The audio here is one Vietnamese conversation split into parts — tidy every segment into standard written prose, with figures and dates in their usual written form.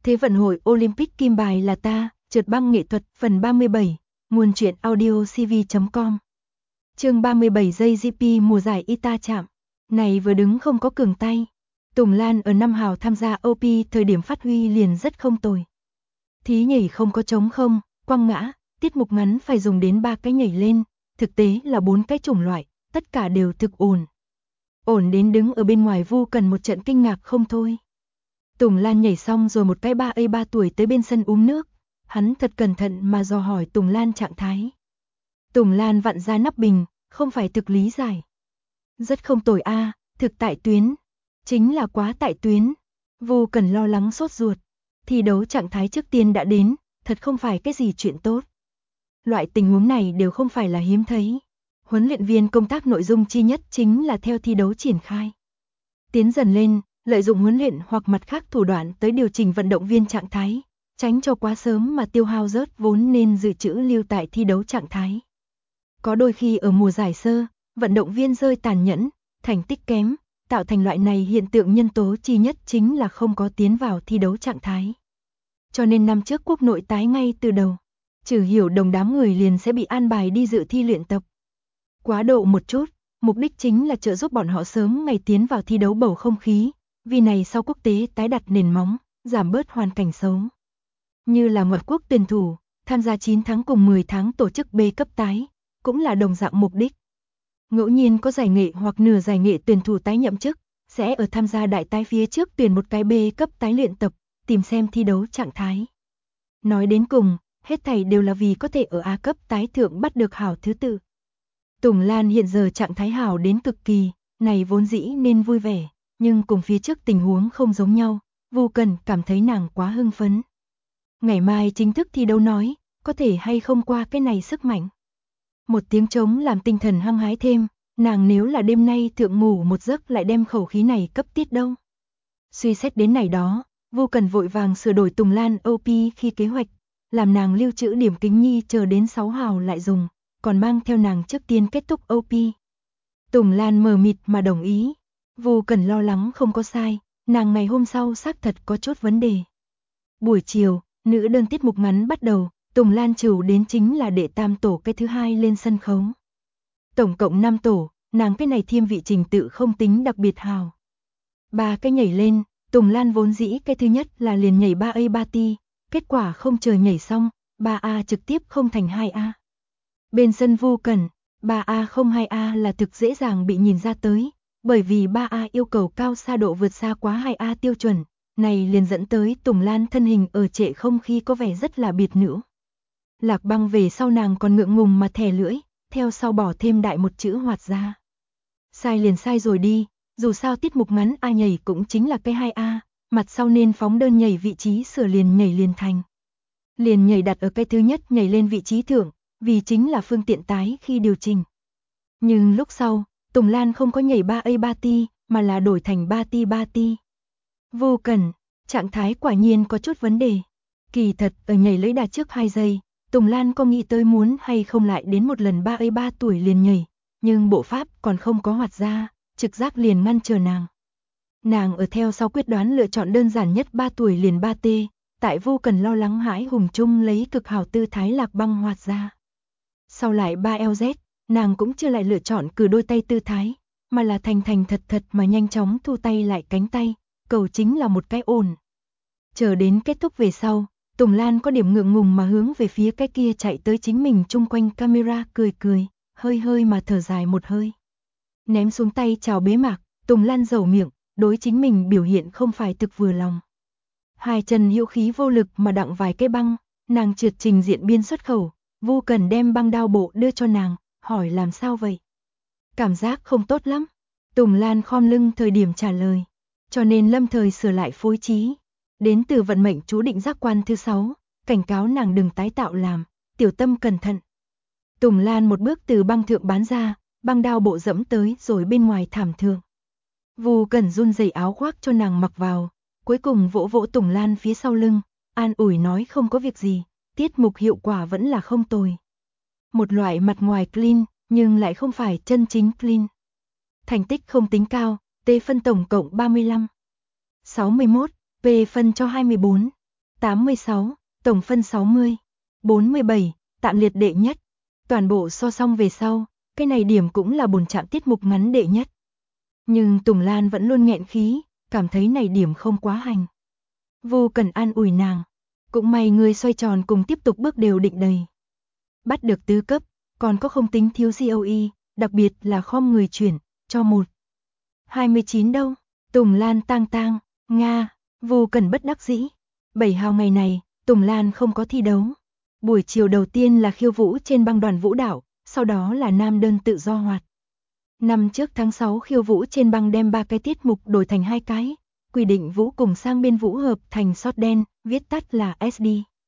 Thế vận hội Olympic kim bài là ta, trượt băng nghệ thuật, phần 37, nguồn truyện audio cv.com. Chương 37 giây GP mùa giải Ita chạm. Này vừa đứng không có cường tay. Tùng Lan ở năm hào tham gia OP thời điểm phát huy liền rất không tồi. Thí nhảy không có trống không, quăng ngã, tiết mục ngắn phải dùng đến 3 cái nhảy lên, thực tế là 4 cái chủng loại, tất cả đều thực ổn. Ổn đến đứng ở bên ngoài Vu Cần một trận kinh ngạc không thôi. Tùng Lan nhảy xong rồi một cái 3 tuổi tới bên sân uống nước, hắn thật cẩn thận mà dò hỏi Tùng Lan trạng thái. Tùng Lan vặn ra nắp bình, không phải thực lý giải. Rất không tồi a, thực tại tuyến. Chính là quá tại tuyến. Vu Cần lo lắng sốt ruột. Thi đấu trạng thái trước tiên đã đến, thật không phải cái gì chuyện tốt. Loại tình huống này đều không phải là hiếm thấy. Huấn luyện viên công tác nội dung chi nhất chính là theo thi đấu triển khai. Tiến dần lên, lợi dụng huấn luyện hoặc mặt khác thủ đoạn tới điều chỉnh vận động viên trạng thái, tránh cho quá sớm mà tiêu hao rớt vốn nên dự trữ lưu tại thi đấu trạng thái. Có đôi khi ở mùa giải sơ, vận động viên rơi tàn nhẫn, thành tích kém, tạo thành loại này hiện tượng nhân tố chi nhất chính là không có tiến vào thi đấu trạng thái. Cho nên năm trước quốc nội tái ngay từ đầu, Trừ Hiểu Đồng đám người liền sẽ bị an bài đi dự thi luyện tập. Quá độ một chút, mục đích chính là trợ giúp bọn họ sớm ngày tiến vào thi đấu bầu không khí, vì này sau quốc tế tái đặt nền móng, giảm bớt hoàn cảnh xấu. Như là ngoại quốc tuyển thủ, tham gia 9 tháng cùng 10 tháng tổ chức B cấp tái, cũng là đồng dạng mục đích. Ngẫu nhiên có giải nghệ hoặc nửa giải nghệ tuyển thủ tái nhậm chức, sẽ ở tham gia đại tái phía trước tuyển một cái B cấp tái luyện tập, tìm xem thi đấu trạng thái. Nói đến cùng, hết thảy đều là vì có thể ở A cấp tái thượng bắt được hảo thứ tự. Tùng Lan hiện giờ trạng thái hảo đến cực kỳ, này vốn dĩ nên vui vẻ, nhưng cùng phía trước tình huống không giống nhau, Vu Cần cảm thấy nàng quá hưng phấn. Ngày mai chính thức thi đấu nói, có thể hay không qua cái này sức mạnh. Một tiếng trống làm tinh thần hăng hái thêm, nàng nếu là đêm nay thượng ngủ một giấc lại đem khẩu khí này cấp tiết đâu. Suy xét đến này đó, Vu Cần vội vàng sửa đổi Tùng Lan OP khi kế hoạch, làm nàng lưu trữ điểm kính nhi chờ đến 6 hào lại dùng, còn mang theo nàng trước tiên kết thúc OP. Tùng Lan mờ mịt mà đồng ý. Vu Cần lo lắng không có sai, nàng ngày hôm sau xác thật có chút vấn đề. Buổi chiều, nữ đơn tiết mục ngắn bắt đầu, Tùng Lan trừ đến chính là đệ tam tổ cái thứ hai lên sân khấu. Tổng cộng 5 tổ, nàng cái này thêm vị trình tự không tính đặc biệt hào. 3 cái nhảy lên, Tùng Lan vốn dĩ cái thứ nhất là liền nhảy 3 ti, kết quả không chờ nhảy xong, 3A trực tiếp không thành 2A. Bên sân Vu Cần, 3A không 2A là thực dễ dàng bị nhìn ra tới, bởi vì 3A yêu cầu cao xa độ vượt xa quá 2A tiêu chuẩn, này liền dẫn tới Tùng Lan thân hình ở trệ không khi có vẻ rất là biệt nữ. Lạc Băng về sau nàng còn ngượng ngùng mà thè lưỡi, theo sau bỏ thêm đại một chữ hoạt ra. Sai liền sai rồi đi, dù sao tiết mục ngắn A nhảy cũng chính là cái 2A, mặt sau nên phóng đơn nhảy vị trí sửa liền nhảy liền thành. Liền nhảy đặt ở cái thứ nhất nhảy lên vị trí thượng, vì chính là phương tiện tái khi điều chỉnh. Nhưng lúc sau, Tùng Lan không có nhảy 3 ti, mà là đổi thành 3 ti. Vu Cần, trạng thái quả nhiên có chút vấn đề. Kỳ thật ở nhảy lưỡi đà trước 2 giây, Tùng Lan có nghĩ tới muốn hay không lại đến một lần 3 tuổi liền nhảy, nhưng bộ pháp còn không có hoạt ra, trực giác liền ngăn chờ nàng. Nàng ở theo sau quyết đoán lựa chọn đơn giản nhất 3 tuổi liền 3T, tại Vu Cần lo lắng hãi hùng chung lấy cực hảo tư thái Lạc Băng hoạt ra. Sau lại 3LZ, nàng cũng chưa lại lựa chọn cử đôi tay tư thái, mà là thành thật thật mà nhanh chóng thu tay lại cánh tay, cầu chính là một cái ổn. Chờ đến kết thúc về sau, Tùng Lan có điểm ngượng ngùng mà hướng về phía cái kia chạy tới chính mình chung quanh camera cười, hơi mà thở dài một hơi. Ném xuống tay chào bế mạc, Tùng Lan dầu miệng, đối chính mình biểu hiện không phải thực vừa lòng. Hai chân hữu khí vô lực mà đặng vài cái băng, nàng trượt trình diện biên xuất khẩu, Vu Cần đem băng đao bộ đưa cho nàng, hỏi làm sao vậy? Cảm giác không tốt lắm. Tùng Lan khom lưng thời điểm trả lời, cho nên lâm thời sửa lại phối trí. Đến từ vận mệnh chú định giác quan thứ 6, cảnh cáo nàng đừng tái tạo làm, tiểu tâm cẩn thận. Tùng Lan một bước từ băng thượng bán ra, băng đao bộ dẫm tới rồi bên ngoài thảm thượng. Vu Cần run rẩy áo khoác cho nàng mặc vào, cuối cùng vỗ vỗ Tùng Lan phía sau lưng, an ủi nói không có việc gì, tiết mục hiệu quả vẫn là không tồi. Một loại mặt ngoài clean, nhưng lại không phải chân chính clean. Thành tích không tính cao, T phân tổng cộng 35. 61, P phân cho 24. 86, tổng phân 60, 47, tạm liệt đệ nhất. Toàn bộ so xong về sau, cái này điểm cũng là bổn trạm tiết mục ngắn đệ nhất. Nhưng Tùng Lan vẫn luôn nghẹn khí, cảm thấy này điểm không quá hành. Vô Cần an ủi nàng, cũng may ngươi xoay tròn cùng tiếp tục bước đều định đầy. Bắt được tứ cấp, còn có không tính thiếu GOE, đặc biệt là khom người chuyển, cho 1.29 đâu. Tùng Lan tang tang, Nga, Vô Cần bất đắc dĩ. 7 hào ngày này, Tùng Lan không có thi đấu. Buổi chiều đầu tiên là khiêu vũ trên băng đoàn vũ đạo, sau đó là nam đơn tự do hoạt. Năm trước tháng 6 khiêu vũ trên băng đem 3 cái tiết mục đổi thành 2 cái, quy định vũ cùng sang biên vũ hợp thành short dance, viết tắt là SD.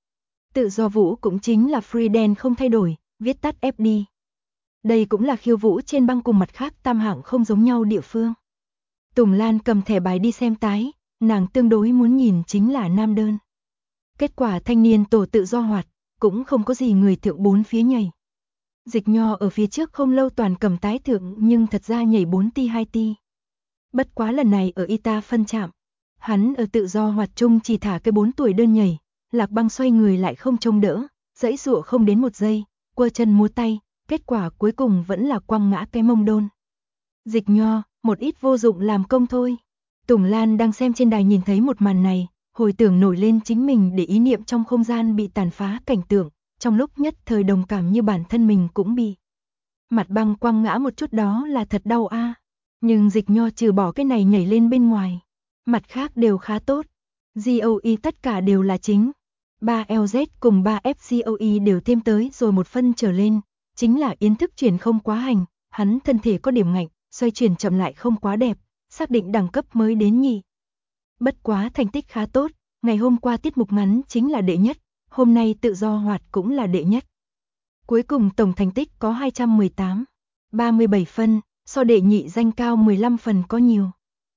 Tự do vũ cũng chính là free dance không thay đổi, viết tắt FD. Đây cũng là khiêu vũ trên băng cùng mặt khác tam hạng không giống nhau địa phương. Tùng Lan cầm thẻ bài đi xem tái, nàng tương đối muốn nhìn chính là nam đơn. Kết quả thanh niên tổ tự do hoạt, cũng không có gì người thượng 4 phía nhảy. Dịch Nho ở phía trước không lâu toàn cầm tái thượng nhưng thật ra nhảy 4 ti 2 ti. Bất quá lần này ở Ita phân chạm, hắn ở tự do hoạt chung chỉ thả cái 4 tuổi đơn nhảy, Lạc Băng xoay người lại không trông đỡ, giãy giụa không đến 1 giây, quơ chân múa tay, kết quả cuối cùng vẫn là quăng ngã cái mông đôn. Dịch Nho, một ít vô dụng làm công thôi. Tùng Lan đang xem trên đài nhìn thấy một màn này, hồi tưởng nổi lên chính mình để ý niệm trong không gian bị tàn phá cảnh tượng, trong lúc nhất thời đồng cảm như bản thân mình cũng bị. Mặt băng quăng ngã một chút đó là thật đau a. Nhưng Dịch Nho trừ bỏ cái này nhảy lên bên ngoài, mặt khác đều khá tốt. GOE tất cả đều là chính. 3LZ cùng 3FGOE đều thêm tới rồi 1 phân trở lên, chính là yến thức chuyển không quá hành, hắn thân thể có điểm ngạnh, xoay chuyển chậm lại không quá đẹp, xác định đẳng cấp mới đến nhì. Bất quá thành tích khá tốt, ngày hôm qua tiết mục ngắn chính là đệ nhất, hôm nay tự do hoạt cũng là đệ nhất. Cuối cùng tổng thành tích có 218, 37 phân, so đệ nhị danh cao 15 phần có nhiều.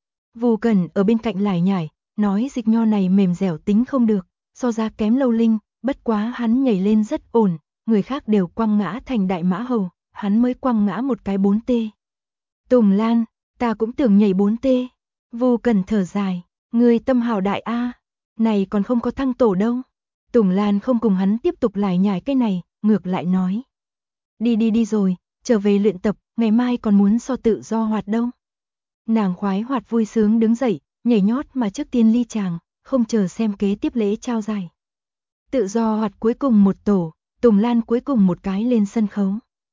Vô Cần ở bên cạnh lải nhải, nói Dịch Nho này mềm dẻo tính không được, so ra kém Lâu Linh, bất quá hắn nhảy lên rất ổn, người khác đều quăng ngã thành đại mã hầu, hắn mới quăng ngã một cái 4T. Tùng Lan, ta cũng tưởng nhảy 4T. Vô Cần thở dài, người tâm hào đại a, này còn không có thăng tổ đâu. Tùng Lan không cùng hắn tiếp tục lải nhải cái này, ngược lại nói. Đi rồi, trở về luyện tập, ngày mai còn muốn so tự do hoạt đâu. Nàng khoái hoạt vui sướng đứng dậy, nhảy nhót mà trước tiên ly chàng, không chờ xem kế tiếp lễ trao giải. Tự do hoạt cuối cùng một tổ, Tùng Lan cuối cùng một cái lên sân khấu.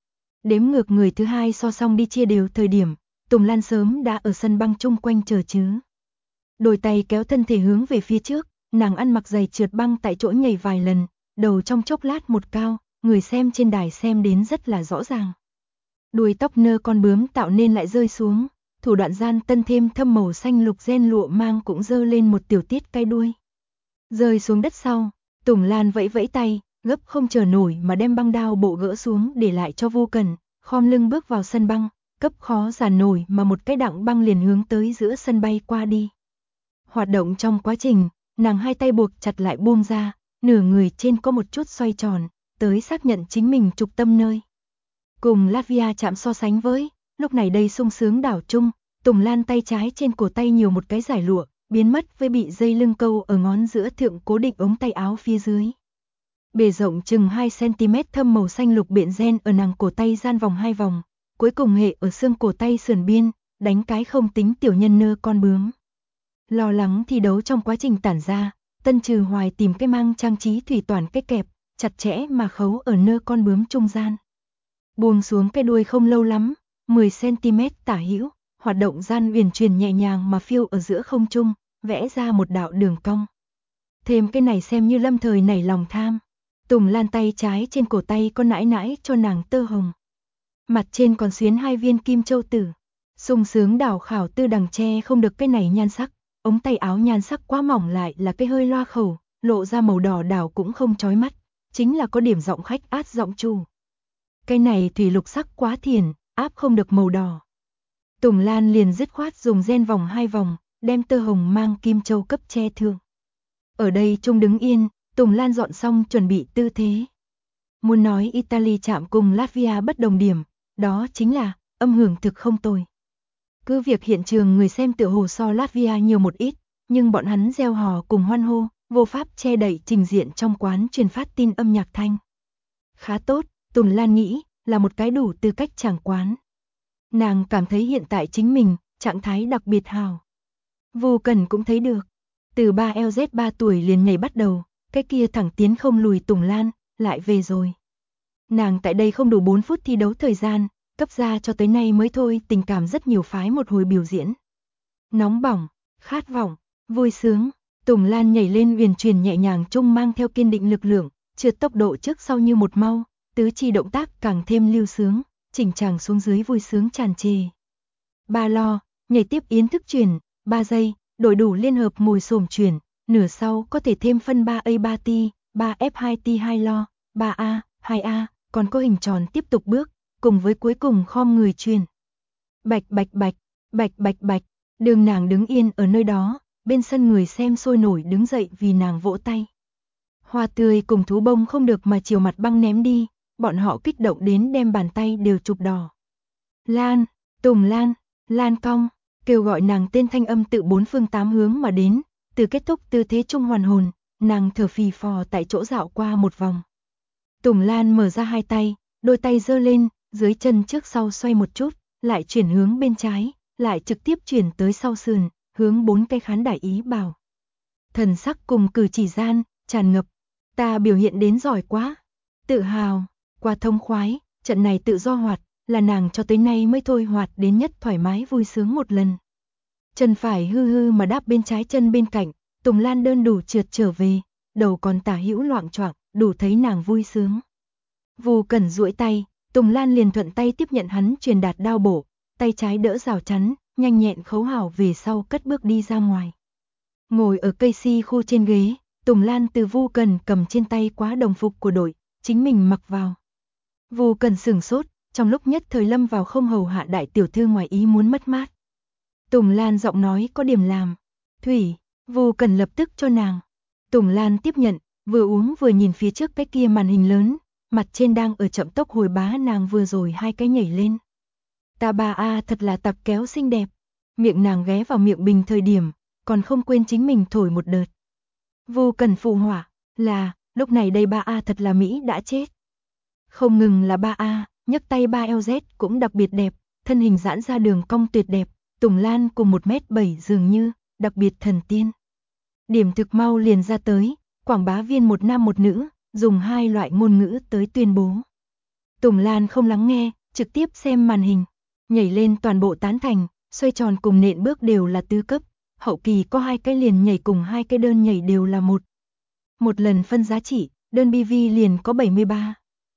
Đếm ngược người thứ hai so xong đi chia đều thời điểm, Tùng Lan sớm đã ở sân băng chung quanh chờ chứ. Đôi tay kéo thân thể hướng về phía trước, nàng ăn mặc giày trượt băng tại chỗ nhảy vài lần, đầu trong chốc lát một cao, người xem trên đài xem đến rất là rõ ràng. Đuôi tóc nơ con bướm tạo nên lại rơi xuống, thủ đoạn gian tân thêm thâm màu xanh lục ren lụa mang cũng dơ lên một tiểu tiết cay đuôi. Rơi xuống đất sau, Tùng Lan vẫy vẫy tay, gấp không chờ nổi mà đem băng đao bộ gỡ xuống để lại cho Vô Cần, khom lưng bước vào sân băng, cấp khó giàn nổi mà một cái đặng băng liền hướng tới giữa sân bay qua đi. Hoạt động trong quá trình, nàng hai tay buộc chặt lại buông ra, nửa người trên có một chút xoay tròn, tới xác nhận chính mình trục tâm nơi. Cùng Latvia chạm so sánh với, lúc này đây sung sướng đảo chung, Tùng Lan tay trái trên cổ tay nhiều một cái giải lụa, biến mất với bị dây lưng câu ở ngón giữa thượng cố định ống tay áo phía dưới. Bề rộng chừng 2 cm thâm màu xanh lục biện ren ở nàng cổ tay gian vòng 2 vòng, cuối cùng hệ ở xương cổ tay sườn biên, đánh cái không tính tiểu nhân nơ con bướm. Lo lắng thi đấu trong quá trình tản ra, Tân Trừ Hoài tìm cái mang trang trí thủy toàn cái kẹp, chặt chẽ mà khấu ở nơ con bướm trung gian. Buông xuống cái đuôi không lâu lắm, 10 cm tả hữu, hoạt động gian uyển chuyển nhẹ nhàng mà phiêu ở giữa không trung, vẽ ra một đạo đường cong. Thêm cái này xem như lâm thời nảy lòng tham. Tùng Lan tay trái trên cổ tay có nãi nãi cho nàng tơ hồng. Mặt trên còn xuyến 2 viên kim châu tử. Sung sướng đảo khảo tư đằng che không được cái này nhan sắc. Ống tay áo nhan sắc quá mỏng lại là cái hơi loa khẩu, lộ ra màu đỏ đảo cũng không chói mắt. Chính là có điểm giọng khách át giọng chu. Cái này thủy lục sắc quá thiền, áp không được màu đỏ. Tùng Lan liền dứt khoát dùng ren vòng 2 vòng, đem tơ hồng mang kim châu cấp che thương. Ở đây Trung đứng yên, Tùng Lan dọn xong chuẩn bị tư thế. Muốn nói Italy chạm cùng Latvia bất đồng điểm, đó chính là âm hưởng thực không tồi. Cứ việc hiện trường người xem tựa hồ so Latvia nhiều một ít, nhưng bọn hắn reo hò cùng hoan hô, vô pháp che đậy trình diện trong quán truyền phát tin âm nhạc thanh. Khá tốt, Tùng Lan nghĩ, là một cái đủ tư cách chàng quán. Nàng cảm thấy hiện tại chính mình, trạng thái đặc biệt hào. Vô Cần cũng thấy được. Từ 3LZ 3 tuổi liền nhảy bắt đầu, cái kia thẳng tiến không lùi Tùng Lan, lại về rồi. Nàng tại đây không đủ 4 phút thi đấu thời gian, cấp ra cho tới nay mới thôi, tình cảm rất nhiều phái một hồi biểu diễn. Nóng bỏng, khát vọng, vui sướng, Tùng Lan nhảy lên uyển chuyển nhẹ nhàng trung mang theo kiên định lực lượng, trượt tốc độ trước sau như một mau, tứ chi động tác càng thêm lưu sướng, chỉnh chàng xuống dưới vui sướng tràn trề. Ba lo, nhảy tiếp yến thức chuyển, 3 giây, đổi đủ liên hợp mồi xổm chuyển, nửa sau có thể thêm phân 3A 3T, 3F 2T 2 lo, 3A, 2A, còn có hình tròn tiếp tục bước, cùng với cuối cùng khom người chuyển. Bạch bạch bạch, bạch bạch bạch, đường nàng đứng yên ở nơi đó, bên sân người xem sôi nổi đứng dậy vì nàng vỗ tay. Hoa tươi cùng thú bông không được mà chiều mặt băng ném đi, bọn họ kích động đến đem bàn tay đều chụp đỏ. Lan, Tùng Lan, Lan cong, kêu gọi nàng tên thanh âm tự bốn phương tám hướng mà đến, từ kết thúc tư thế trung hoàn hồn, nàng thở phì phò tại chỗ dạo qua một vòng. Tùng Lan mở ra hai tay, đôi tay giơ lên, dưới chân trước sau xoay một chút, lại chuyển hướng bên trái, lại trực tiếp chuyển tới sau sườn, hướng 4 cái khán đài ý bảo. Thần sắc cùng cử chỉ gian, tràn ngập, ta biểu hiện đến giỏi quá, tự hào, qua thông khoái, trận này tự do hoạt, là nàng cho tới nay mới thôi hoạt đến nhất thoải mái vui sướng một lần. Chân phải hư hư mà đáp bên trái chân bên cạnh, Tùng Lan đơn đủ trượt trở về, đầu còn tả hữu loạng choạng, đủ thấy nàng vui sướng. Vu Cẩn duỗi tay, Tùng Lan liền thuận tay tiếp nhận hắn truyền đạt đao bổ, tay trái đỡ rào chắn, nhanh nhẹn khấu hảo về sau cất bước đi ra ngoài. Ngồi ở cây si khu trên ghế, Tùng Lan từ Vu Cẩn cầm trên tay quá đồng phục của đội, chính mình mặc vào. Vu Cẩn sửng sốt, trong lúc nhất thời lâm vào không hầu hạ đại tiểu thư ngoài ý muốn mất mát. Tùng Lan giọng nói có điểm làm. Thủy, Vu Cẩn lập tức cho nàng. Tùng Lan tiếp nhận, vừa uống vừa nhìn phía trước cái kia màn hình lớn, mặt trên đang ở chậm tốc hồi bá nàng vừa rồi hai cái nhảy lên. Ta bà a thật là tặc kéo xinh đẹp. Miệng nàng ghé vào miệng bình thời điểm, còn không quên chính mình thổi một đợt. Vu Cẩn phụ họa, là, lúc này đây ba a thật là Mỹ đã chết. Không ngừng là ba a, nhấc tay 3LZ cũng đặc biệt đẹp, thân hình giãn ra đường cong tuyệt đẹp, Tùng Lan cùng 1m7 dường như, đặc biệt thần tiên. Điểm thực mau liền ra tới, quảng bá viên một nam một nữ, dùng hai loại ngôn ngữ tới tuyên bố. Tùng Lan không lắng nghe, trực tiếp xem màn hình, nhảy lên toàn bộ tán thành, xoay tròn cùng nện bước đều là tứ cấp, hậu kỳ có hai cái liền nhảy cùng hai cái đơn nhảy đều là một lần phân giá trị, đơn BV liền có 73.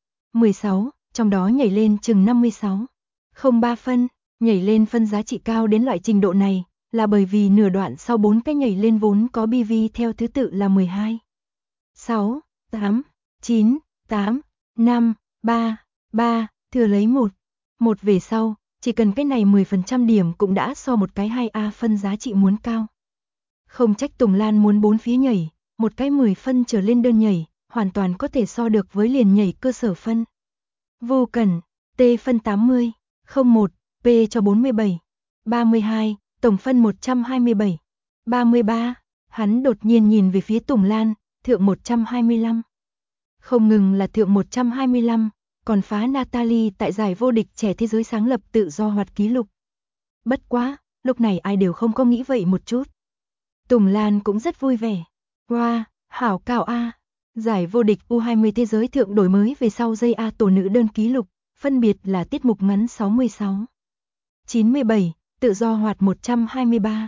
16, trong đó nhảy lên chừng 56. 03 phân, nhảy lên phân giá trị cao đến loại trình độ này, là bởi vì nửa đoạn sau 4 cái nhảy lên vốn có BV theo thứ tự là 12. 6, 8, 9, 8, 5, 3, 3, thừa lấy 1. 1 về sau, chỉ cần cái này 10% điểm cũng đã so một cái 2A phân giá trị muốn cao. Không trách Tùng Lan muốn 4 phía nhảy, một cái 10 phân trở lên đơn nhảy, hoàn toàn có thể so được với liền nhảy cơ sở phân. Vô Cẩn, T phân 80, 01, P cho 47, 32, tổng phân 127, 33, hắn đột nhiên nhìn về phía Tùng Lan, thượng 125. Không ngừng là thượng 125, còn phá Natalie tại giải vô địch trẻ thế giới sáng lập tự do hoạt ký lục. Bất quá, lúc này ai đều không có nghĩ vậy một chút. Tùng Lan cũng rất vui vẻ. Wow, hảo cao A. Giải vô địch U20 thế giới thượng đổi mới về sau giây A tổ nữ đơn ký lục, phân biệt là tiết mục ngắn 66, 97, tự do hoạt 123,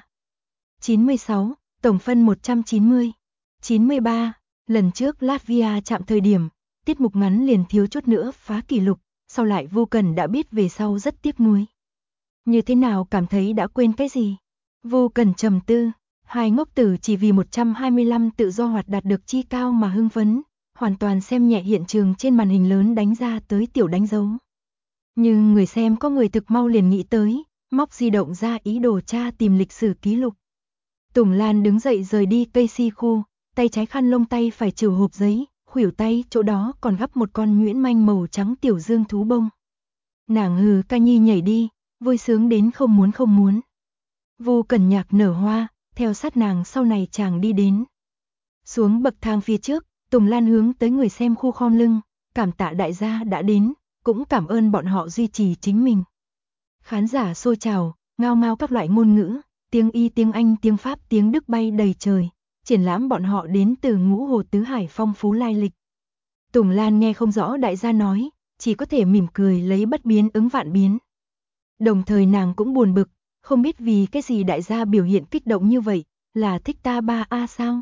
96, tổng phân 190, 93, lần trước Latvia chạm thời điểm, tiết mục ngắn liền thiếu chút nữa phá kỷ lục, sau lại Vu Cẩn đã biết về sau rất tiếc nuối. Như thế nào cảm thấy đã quên cái gì? Vu Cẩn trầm tư, hai ngốc tử chỉ vì 125 tự do hoạt đạt được chi cao mà hưng phấn, hoàn toàn xem nhẹ hiện trường trên màn hình lớn đánh ra tới tiểu đánh dấu. Nhưng người xem có người thực mau liền nghĩ tới, móc di động ra ý đồ tra tìm lịch sử ký lục. Tùng Lan đứng dậy rời đi cây si khu, tay trái khăn lông tay phải trừ hộp giấy, khuỷu tay chỗ đó còn gắp một con nhuyễn manh màu trắng tiểu dương thú bông. Nàng hừ ca nhi nhảy đi, vui sướng đến không muốn. Vu Cẩn nhạc nở hoa, theo sát nàng sau này chàng đi đến. Xuống bậc thang phía trước, Tùng Lan hướng tới người xem khu khom lưng, cảm tạ đại gia đã đến, cũng cảm ơn bọn họ duy trì chính mình. Khán giả xôi trào, ngao ngao các loại ngôn ngữ, tiếng Y, tiếng Anh, tiếng Pháp, tiếng Đức bay đầy trời, triển lãm bọn họ đến từ ngũ hồ tứ hải phong phú lai lịch. Tùng Lan nghe không rõ đại gia nói, chỉ có thể mỉm cười lấy bất biến ứng vạn biến. Đồng thời nàng cũng buồn bực, không biết vì cái gì đại gia biểu hiện kích động như vậy, là thích ta ba a sao?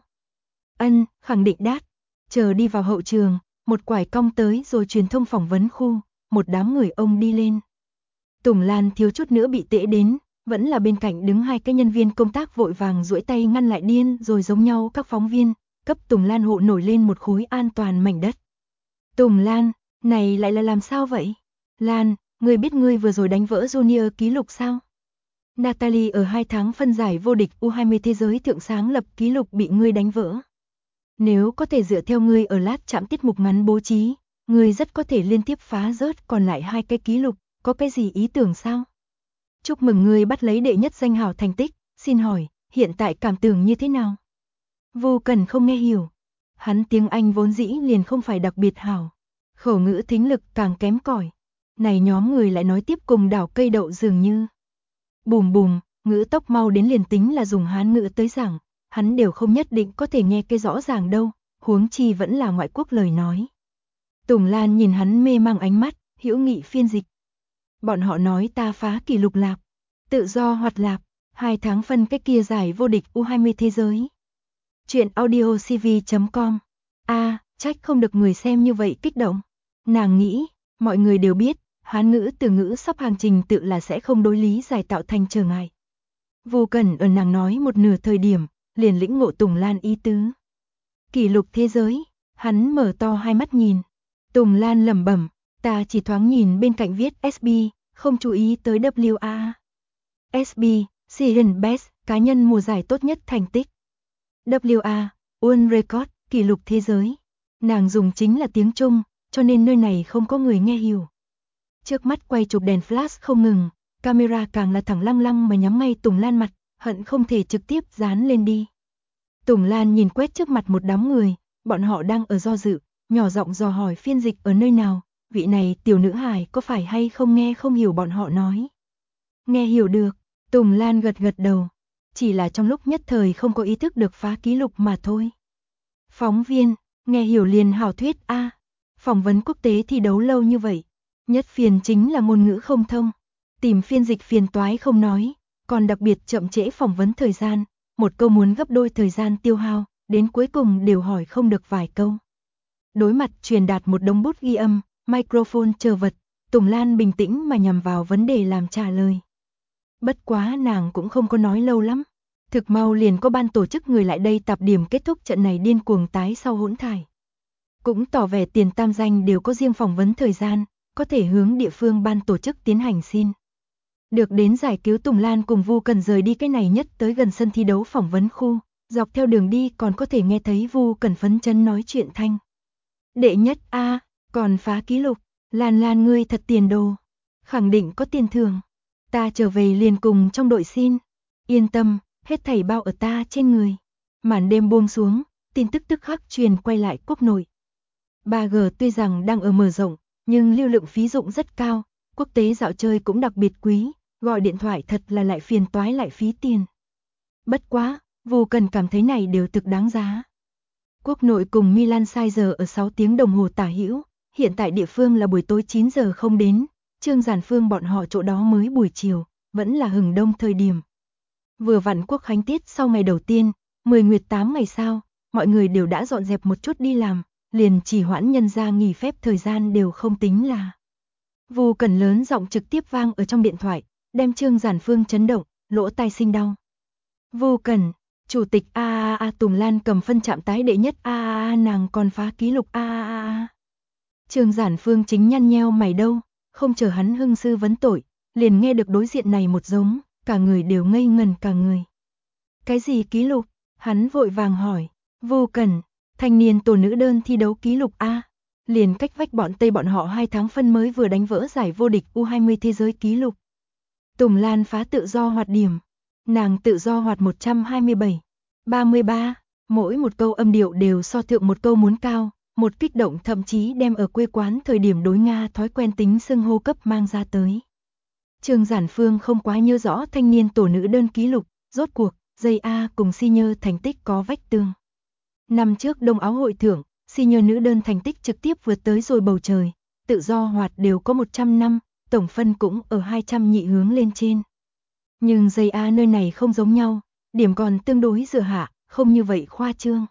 Ân, khẳng định đát. Chờ đi vào hậu trường, một quải cong tới rồi truyền thông phỏng vấn khu, một đám người ông đi lên. Tùng Lan thiếu chút nữa bị tễ đến, vẫn là bên cạnh đứng hai cái nhân viên công tác vội vàng duỗi tay ngăn lại điên rồi giống nhau các phóng viên, cấp Tùng Lan hộ nổi lên một khối an toàn mảnh đất. Tùng Lan, này lại là làm sao vậy? Lan, ngươi biết ngươi vừa rồi đánh vỡ Junior kỷ lục sao? Natalie ở 2 tháng phân giải vô địch U20 thế giới thượng sáng lập kỷ lục bị ngươi đánh vỡ. Nếu có thể dựa theo ngươi ở lát chạm tiết mục ngắn bố trí, ngươi rất có thể liên tiếp phá rớt còn lại 2 cái kỷ lục, có cái gì ý tưởng sao? Chúc mừng ngươi bắt lấy đệ nhất danh hào thành tích, xin hỏi, hiện tại cảm tưởng như thế nào? Vô Cần không nghe hiểu. Hắn tiếng Anh vốn dĩ liền không phải đặc biệt hảo, khẩu ngữ thính lực càng kém cỏi. Này nhóm người lại nói tiếp cùng đảo cây đậu dường như. Bùm bùm, ngữ tốc mau đến liền tính là dùng Hán ngữ tới giảng, hắn đều không nhất định có thể nghe cái rõ ràng đâu, huống chi vẫn là ngoại quốc lời nói. Tùng Lan nhìn hắn mê mang ánh mắt, hữu nghị phiên dịch. Bọn họ nói ta phá kỷ lục lạp, tự do hoạt lạp, 2 tháng phân cái kia giải vô địch U20 thế giới. Chuyện audio cv.com. Trách không được người xem như vậy kích động. Nàng nghĩ, mọi người đều biết, Hán ngữ từ ngữ sắp hành trình tự là sẽ không đối lý giải tạo thành trở ngại. Vô Cần ở nàng nói một nửa thời điểm, liền lĩnh ngộ Tùng Lan ý tứ. Kỷ lục thế giới, hắn mở to hai mắt nhìn. Tùng Lan lẩm bẩm, ta chỉ thoáng nhìn bên cạnh viết SB, không chú ý tới WA. SB, Season Best, cá nhân mùa giải tốt nhất thành tích. WA, World Record, kỷ lục thế giới. Nàng dùng chính là tiếng Trung, cho nên nơi này không có người nghe hiểu. Trước mắt quay chụp đèn flash không ngừng, camera càng là thẳng lăng lăng mà nhắm ngay Tùng Lan mặt, hận không thể trực tiếp dán lên đi. Tùng Lan nhìn quét trước mặt một đám người, bọn họ đang ở do dự, nhỏ giọng dò hỏi phiên dịch ở nơi nào, vị này tiểu nữ hài có phải hay không nghe không hiểu bọn họ nói. Nghe hiểu được, Tùng Lan gật gật đầu, chỉ là trong lúc nhất thời không có ý thức được phá kỷ lục mà thôi. Phóng viên, nghe hiểu liền hảo thuyết a. Phỏng vấn quốc tế thi đấu lâu như vậy, nhất phiền chính là ngôn ngữ không thông, tìm phiên dịch phiền toái không nói, còn đặc biệt chậm trễ phỏng vấn thời gian, một câu muốn gấp đôi thời gian tiêu hao, đến cuối cùng đều hỏi không được vài câu. Đối mặt truyền đạt một đống bút ghi âm, microphone chờ vật, Tùng Lan bình tĩnh mà nhằm vào vấn đề làm trả lời. Bất quá nàng cũng không có nói lâu lắm, thực mau liền có ban tổ chức người lại đây tạp điểm kết thúc trận này điên cuồng tái sau hỗn thải. Cũng tỏ vẻ tiền tam danh đều có riêng phỏng vấn thời gian, có thể hướng địa phương ban tổ chức tiến hành xin. Được đến giải cứu Tùng Lan cùng Vu Cần rời đi cái này nhất tới gần sân thi đấu phỏng vấn khu, dọc theo đường đi còn có thể nghe thấy Vu Cần phấn chấn nói chuyện thanh. Đệ nhất a, còn phá kỷ lục, Lan Lan ngươi thật tiền đồ, khẳng định có tiền thưởng. Ta trở về liền cùng trong đội xin, yên tâm, hết thảy bao ở ta trên người. Màn đêm buông xuống, tin tức tức khắc truyền quay lại quốc nội. 3G tuy rằng đang ở mở rộng, nhưng lưu lượng phí dụng rất cao, quốc tế dạo chơi cũng đặc biệt quý, gọi điện thoại thật là lại phiền toái lại phí tiền. Bất quá, Vu Cần cảm thấy này đều thực đáng giá. Quốc nội cùng Milan sai giờ ở 6 tiếng đồng hồ tả hữu, hiện tại địa phương là buổi tối 9 giờ không đến, Trương Giản Phương bọn họ chỗ đó mới buổi chiều, vẫn là hừng đông thời điểm. Vừa vặn quốc khánh tiết sau ngày đầu tiên, 10 nguyệt 8 ngày sau, mọi người đều đã dọn dẹp một chút đi làm, liền chỉ hoãn nhân ra nghỉ phép thời gian đều không tính là. Vu Cần lớn giọng trực tiếp vang ở trong điện thoại, đem Trương Giản Phương chấn động, lỗ tai sinh đau. Vu Cần, chủ tịch Tùng Lan cầm phân chạm tái đệ nhất nàng còn phá kỷ lục Trương Giản Phương chính nhăn nheo mày đâu, không chờ hắn hưng sư vấn tội, liền nghe được đối diện này một giống, cả người đều ngây ngần cả người. Cái gì kỷ lục? Hắn vội vàng hỏi. Vu Cần, thanh niên tổ nữ đơn thi đấu kỷ lục a. Liền cách vách bọn Tây bọn họ 2 tháng phân mới vừa đánh vỡ giải vô địch U20 thế giới kỷ lục. Tùng Lan phá tự do hoạt điểm. Nàng tự do hoạt 127, 33, Mỗi một câu âm điệu đều so thượng một câu muốn cao, một kích động thậm chí đem ở quê quán thời điểm đối Nga thói quen tính xưng hô cấp mang ra tới. Trương Giản Phương không quá nhớ rõ thanh niên tổ nữ đơn ký lục, rốt cuộc, dây A cùng senior thành tích có vách tường. Năm trước Đông Áo hội thưởng, senior nữ đơn thành tích trực tiếp vượt tới rồi bầu trời, tự do hoạt đều có 100 năm, tổng phân cũng ở 200 nhị hướng lên trên. Nhưng dây A nơi này không giống nhau, điểm còn tương đối dựa hạ, không như vậy khoa trương.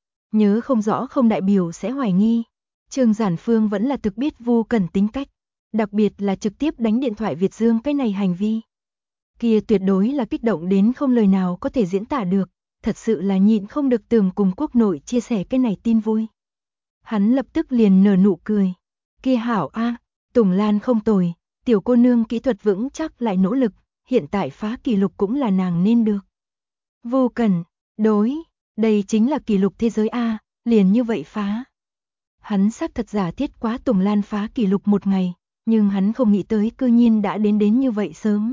Nhớ không rõ không đại biểu sẽ hoài nghi. Trương Giản Phương vẫn là thực biết Vu Cẩn tính cách, đặc biệt là trực tiếp đánh điện thoại Việt Dương cái này hành vi. Kia tuyệt đối là kích động đến không lời nào có thể diễn tả được, thật sự là nhịn không được tưởng cùng quốc nội chia sẻ cái này tin vui. Hắn lập tức liền nở nụ cười. Kia hảo a, Tùng Lan không tồi, tiểu cô nương kỹ thuật vững chắc lại nỗ lực, hiện tại phá kỷ lục cũng là nàng nên được. Vu Cẩn, đối, đây chính là kỷ lục thế giới a, liền như vậy phá. Hắn xác thật giả thiết quá Tùng Lan phá kỷ lục một ngày, nhưng hắn không nghĩ tới cư nhiên đã đến như vậy sớm.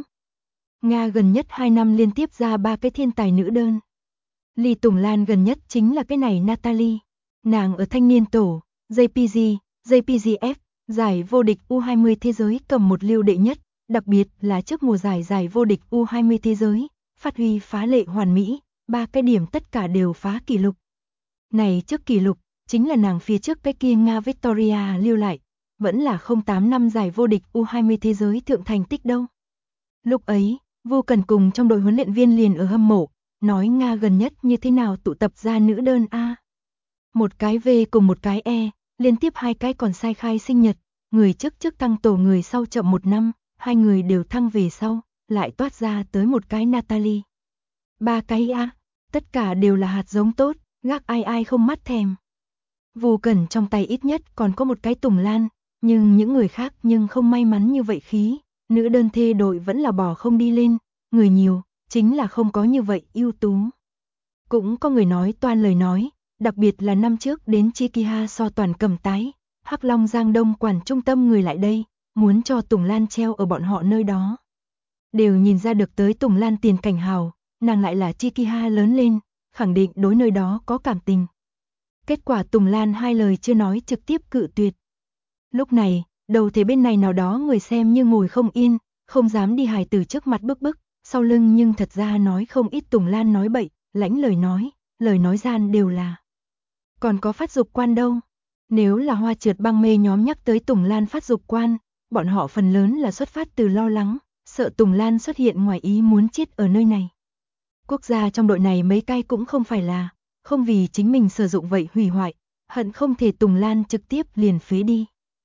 Nga gần nhất 2 năm liên tiếp ra 3 cái thiên tài nữ đơn. Ly Tùng Lan gần nhất chính là cái này Natalie. Nàng ở thanh niên tổ, JPG, JPGF, giải vô địch U20 thế giới cầm một lưu đệ nhất, đặc biệt là trước mùa giải vô địch U20 thế giới, phát huy phá lệ hoàn mỹ, 3 cái điểm tất cả đều phá kỷ lục. Này trước kỷ lục, chính là nàng phía trước cái kia Nga Victoria lưu lại, vẫn là 08 năm giải vô địch U20 thế giới thượng thành tích đâu. Lúc ấy, Vu Cẩn cùng trong đội huấn luyện viên liền ở hâm mộ, nói Nga gần nhất như thế nào tụ tập ra nữ đơn A. Một cái V cùng một cái E, liên tiếp 2 cái còn sai khai sinh nhật, người trước thăng tổ người sau chậm 1 năm, 2 người đều thăng về sau, lại toát ra tới một cái Natalie. 3 cái A, tất cả đều là hạt giống tốt, gác ai không mắt thèm. Vu Cẩn trong tay ít nhất còn có một cái Tùng Lan, nhưng những người khác nhưng không may mắn như vậy khí, nữ đơn thê đội vẫn là bỏ không đi lên, người nhiều, chính là không có như vậy ưu tú. Cũng có người nói toan lời nói, đặc biệt là năm trước đến Chikiha so toàn cầm tái, Hắc Long Giang Đông quản trung tâm người lại đây, muốn cho Tùng Lan treo ở bọn họ nơi đó. Đều nhìn ra được tới Tùng Lan tiền cảnh hào, nàng lại là Chikiha lớn lên, khẳng định đối nơi đó có cảm tình. Kết quả Tùng Lan 2 lời chưa nói trực tiếp cự tuyệt. Lúc này, đầu thế bên này nào đó người xem như ngồi không yên, không dám đi hài từ trước mặt bức, sau lưng nhưng thật ra nói không ít Tùng Lan nói bậy, lãnh lời nói gian đều là. Còn có phát dục quan đâu? Nếu là Hoa Trượt Băng mê nhóm nhắc tới Tùng Lan phát dục quan, bọn họ phần lớn là xuất phát từ lo lắng, sợ Tùng Lan xuất hiện ngoài ý muốn chết ở nơi này. Quốc gia trong đội này mấy cái cũng không phải là, không vì chính mình sử dụng vậy hủy hoại, hận không thể Tùng Lan trực tiếp liền phế đi.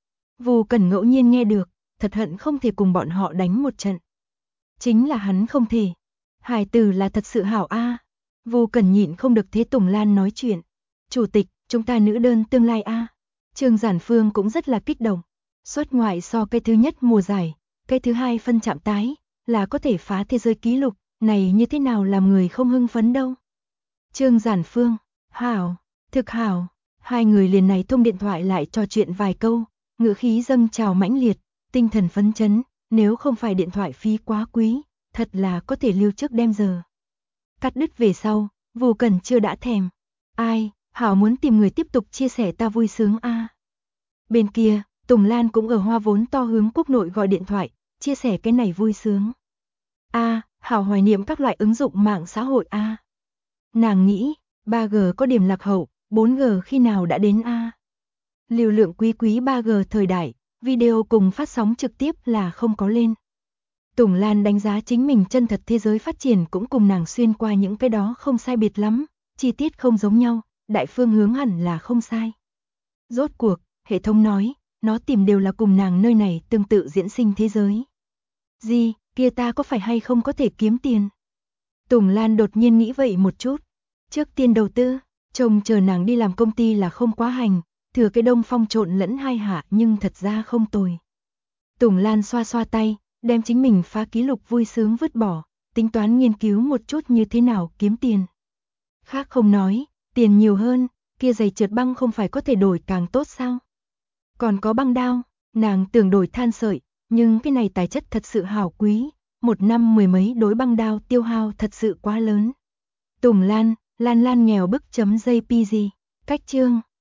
Vu Cẩn ngẫu nhiên nghe được, thật hận không thể cùng bọn họ đánh một trận. Chính là hắn không thể. Hải tử là thật sự hảo a. Vu Cẩn nhịn không được thế Tùng Lan nói chuyện. Chủ tịch, chúng ta nữ đơn tương lai a. Trương Giản Phương cũng rất là kích động. Xuất ngoại so cái thứ nhất mùa giải, cái thứ hai phân chạm tái, là có thể phá thế giới kỷ lục, này như thế nào làm người không hưng phấn đâu. Trương Giản Phương, hảo, thực hảo. Hai người liền này thông điện thoại lại trò chuyện vài câu, ngữ khí dâng trào mãnh liệt, tinh thần phấn chấn, nếu không phải điện thoại phí quá quý, thật là có thể lưu trước đêm giờ. Cắt đứt về sau, Vu Cẩn chưa đã thèm. Ai, hảo muốn tìm người tiếp tục chia sẻ ta vui sướng a. Bên kia, Tùng Lan cũng ở Hoa Vốn to hướng quốc nội gọi điện thoại, chia sẻ cái này vui sướng. A, hảo hoài niệm các loại ứng dụng mạng xã hội a. Nàng nghĩ, 3G có điểm lạc hậu, 4G khi nào đã đến a. Lưu lượng quý 3G thời đại, video cùng phát sóng trực tiếp là không có lên. Tùng Lan đánh giá chính mình chân thật thế giới phát triển cũng cùng nàng xuyên qua những cái đó không sai biệt lắm, chi tiết không giống nhau, đại phương hướng hẳn là không sai. Rốt cuộc, hệ thống nói, nó tìm đều là cùng nàng nơi này tương tự diễn sinh thế giới. Gì, kia ta có phải hay không có thể kiếm tiền? Tùng Lan đột nhiên nghĩ vậy một chút. Trước tiên đầu tư, trông chờ nàng đi làm công ty là không quá hành, thừa cái Đông Phong trộn lẫn hai hạ nhưng thật ra không tồi. Tùng Lan xoa xoa tay, đem chính mình phá kỷ lục vui sướng vứt bỏ, tính toán nghiên cứu một chút như thế nào kiếm tiền. Khác không nói, tiền nhiều hơn, kia giày trượt băng không phải có thể đổi càng tốt sao? Còn có băng đao, nàng tưởng đổi than sợi, nhưng cái này tài chất thật sự hảo quý, 1 năm 10 mấy đối băng đao tiêu hao thật sự quá lớn. Tùng Lan, Lan Lan nghèo bức.jpg. Cách chương